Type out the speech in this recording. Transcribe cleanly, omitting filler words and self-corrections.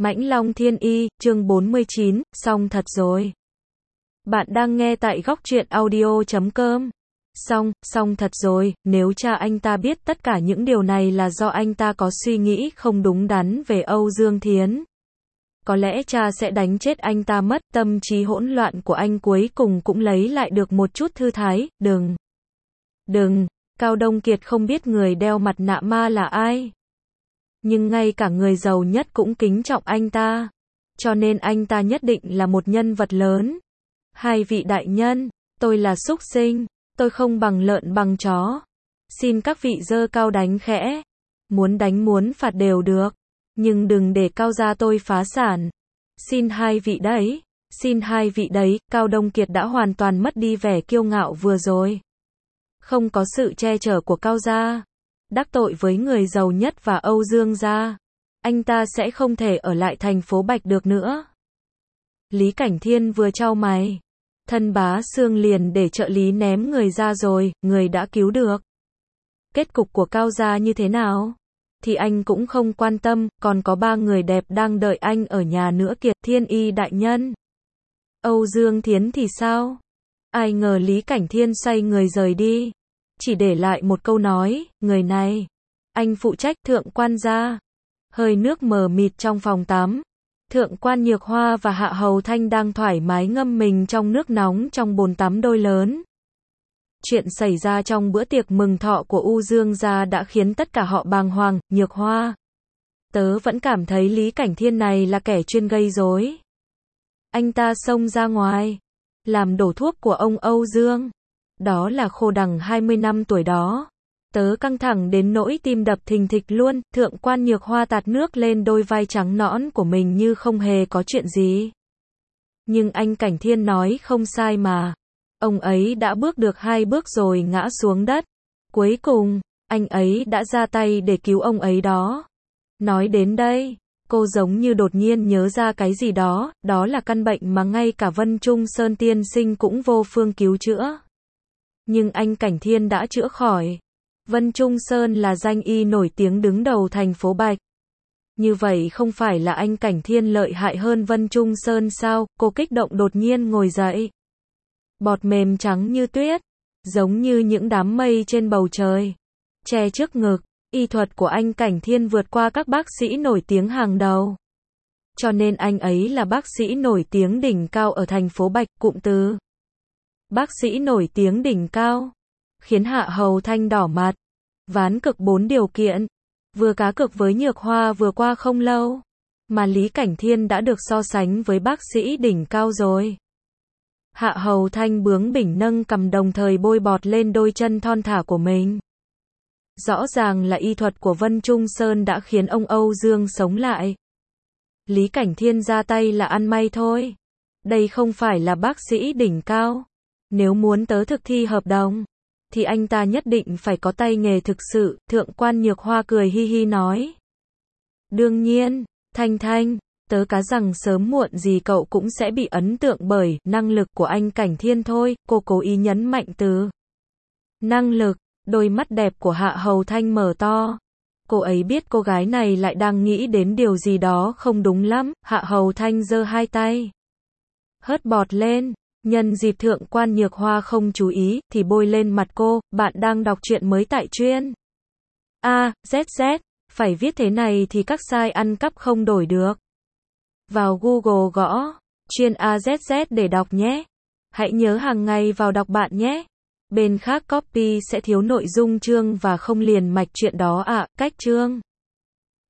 Mãnh Long Thiên Y, chương 49, xong thật rồi. Bạn đang nghe tại góc truyện audio.com. Xong thật rồi, nếu cha anh ta biết tất cả những điều này là do anh ta có suy nghĩ không đúng đắn về Âu Dương Thiến. Có lẽ cha sẽ đánh chết anh ta mất, tâm trí hỗn loạn của anh cuối cùng cũng lấy lại được một chút thư thái, đừng, Cao Đông Kiệt không biết người đeo mặt nạ ma là ai. Nhưng ngay cả người giàu nhất cũng kính trọng anh ta. Cho nên anh ta nhất định là một nhân vật lớn. Hai vị đại nhân, tôi là súc sinh, tôi không bằng lợn bằng chó. Xin các vị giơ cao đánh khẽ. Muốn đánh muốn phạt đều được. Nhưng đừng để Cao gia tôi phá sản. Xin hai vị đấy, Cao Đông Kiệt đã hoàn toàn mất đi vẻ kiêu ngạo vừa rồi. Không có sự che chở của Cao gia, đắc tội với người giàu nhất và Âu Dương gia, anh ta sẽ không thể ở lại thành phố Bạch được nữa. Lý Cảnh Thiên vừa chau mày, thân bá xương liền để trợ lý ném người ra rồi, người đã cứu được. Kết cục của Cao gia như thế nào? Thì anh cũng không quan tâm, còn có 3 người đẹp đang đợi anh ở nhà nữa kìa, Thiên Y đại nhân. Âu Dương Thiến thì sao? Ai ngờ Lý Cảnh Thiên xoay người rời đi, chỉ để lại một câu nói, người này, anh phụ trách Thượng quan gia. Hơi nước mờ mịt trong phòng tắm, Thượng quan Nhược Hoa và Hạ Hầu Thanh đang thoải mái ngâm mình trong nước nóng trong bồn tắm đôi lớn. Chuyện xảy ra trong bữa tiệc mừng thọ của U Dương gia đã khiến tất cả họ bàng hoàng. Nhược Hoa, tớ vẫn cảm thấy Lý Cảnh Thiên này là kẻ chuyên gây rối. Anh ta xông ra ngoài, làm đổ thuốc của ông Âu Dương. Đó là khô đằng 20 năm tuổi đó. Tớ căng thẳng đến nỗi tim đập thình thịch luôn. Thượng quan Nhược Hoa tạt nước lên đôi vai trắng nõn của mình như không hề có chuyện gì. Nhưng anh Cảnh Thiên nói không sai mà. Ông ấy đã bước được 2 bước rồi ngã xuống đất. Cuối cùng, anh ấy đã ra tay để cứu ông ấy đó. Nói đến đây, cô giống như đột nhiên nhớ ra cái gì đó, đó là căn bệnh mà ngay cả Vân Trung Sơn tiên sinh cũng vô phương cứu chữa. Nhưng anh Cảnh Thiên đã chữa khỏi. Vân Trung Sơn là danh y nổi tiếng đứng đầu thành phố Bạch. Như vậy không phải là anh Cảnh Thiên lợi hại hơn Vân Trung Sơn sao? Cô kích động đột nhiên ngồi dậy. Bọt mềm trắng như tuyết, giống như những đám mây trên bầu trời, che trước ngực. Y thuật của anh Cảnh Thiên vượt qua các bác sĩ nổi tiếng hàng đầu. Cho nên anh ấy là bác sĩ nổi tiếng đỉnh cao ở thành phố Bạch. Cụm từ bác sĩ nổi tiếng đỉnh cao khiến Hạ Hầu Thanh đỏ mặt. Ván cực 4 điều kiện, vừa cá cược với Nhược Hoa vừa qua không lâu, mà Lý Cảnh Thiên đã được so sánh với bác sĩ đỉnh cao rồi. Hạ Hầu Thanh bướng bỉnh nâng cằm đồng thời bôi bọt lên đôi chân thon thả của mình. Rõ ràng là y thuật của Vân Trung Sơn đã khiến ông Âu Dương sống lại. Lý Cảnh Thiên ra tay là ăn may thôi. Đây không phải là bác sĩ đỉnh cao. Nếu muốn tớ thực thi hợp đồng, thì anh ta nhất định phải có tay nghề thực sự. Thượng quan Nhược Hoa cười hi hi nói. Đương nhiên, Thanh, tớ cá rằng sớm muộn gì cậu cũng sẽ bị ấn tượng bởi năng lực của anh Cảnh Thiên thôi. Cô cố ý nhấn mạnh từ năng lực. Đôi mắt đẹp của Hạ Hầu Thanh mở to. Cô ấy biết cô gái này lại đang nghĩ đến điều gì đó không đúng lắm. Hạ Hầu Thanh giơ 2 tay, hớt bọt lên. Nhân dịp Thượng quan Nhược Hoa không chú ý, thì bôi lên mặt cô. Bạn đang đọc truyện mới tại truyện AZZ. Phải viết thế này thì các site ăn cắp không đổi được. Vào Google gõ truyện AZZ để đọc nhé. Hãy nhớ hàng ngày vào đọc bạn nhé. Bên khác copy sẽ thiếu nội dung chương và không liền mạch truyện đó ạ. Cách chương